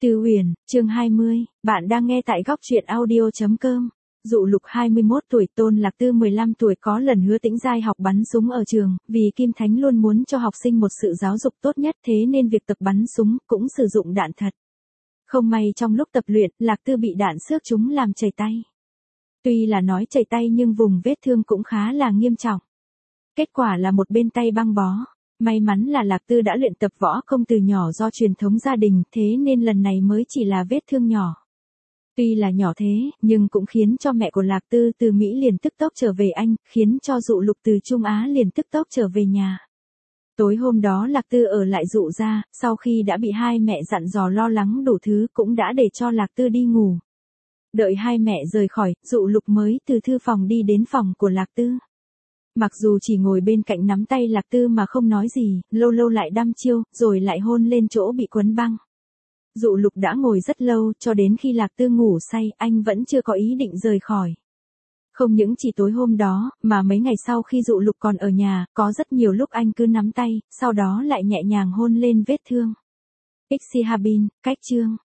Tư Huyền, chương 20, bạn đang nghe tại góc truyện audio.com. Dụ Lục 21 tuổi, Tôn Lạc Tư 15 tuổi có lần hứa Tĩnh Giai học bắn súng ở trường, vì Kim Thánh luôn muốn cho học sinh một sự giáo dục tốt nhất, thế nên việc tập bắn súng cũng sử dụng đạn thật. Không may trong lúc tập luyện, Lạc Tư bị đạn xước trúng làm chảy tay. Tuy là nói chảy tay nhưng vùng vết thương cũng khá là nghiêm trọng. Kết quả là một bên tay băng bó. May mắn là Lạc Tư đã luyện tập võ công từ nhỏ do truyền thống gia đình, thế nên lần này mới chỉ là vết thương nhỏ. Tuy là nhỏ thế, nhưng cũng khiến cho mẹ của Lạc Tư từ Mỹ liền tức tốc trở về Anh, khiến cho Dụ Lục từ Trung Á liền tức tốc trở về nhà. Tối hôm đó Lạc Tư ở lại Dụ gia, sau khi đã bị hai mẹ dặn dò lo lắng đủ thứ cũng đã để cho Lạc Tư đi ngủ. Đợi hai mẹ rời khỏi, Dụ Lục mới từ thư phòng đi đến phòng của Lạc Tư. Mặc dù chỉ ngồi bên cạnh nắm tay Lạc Tư mà không nói gì, lâu lâu lại đăm chiêu, rồi lại hôn lên chỗ bị quấn băng. Dụ Lục đã ngồi rất lâu, cho đến khi Lạc Tư ngủ say, anh vẫn chưa có ý định rời khỏi. Không những chỉ tối hôm đó, mà mấy ngày sau khi Dụ Lục còn ở nhà, có rất nhiều lúc anh cứ nắm tay, sau đó lại nhẹ nhàng hôn lên vết thương. Ixi Habin, cách chương.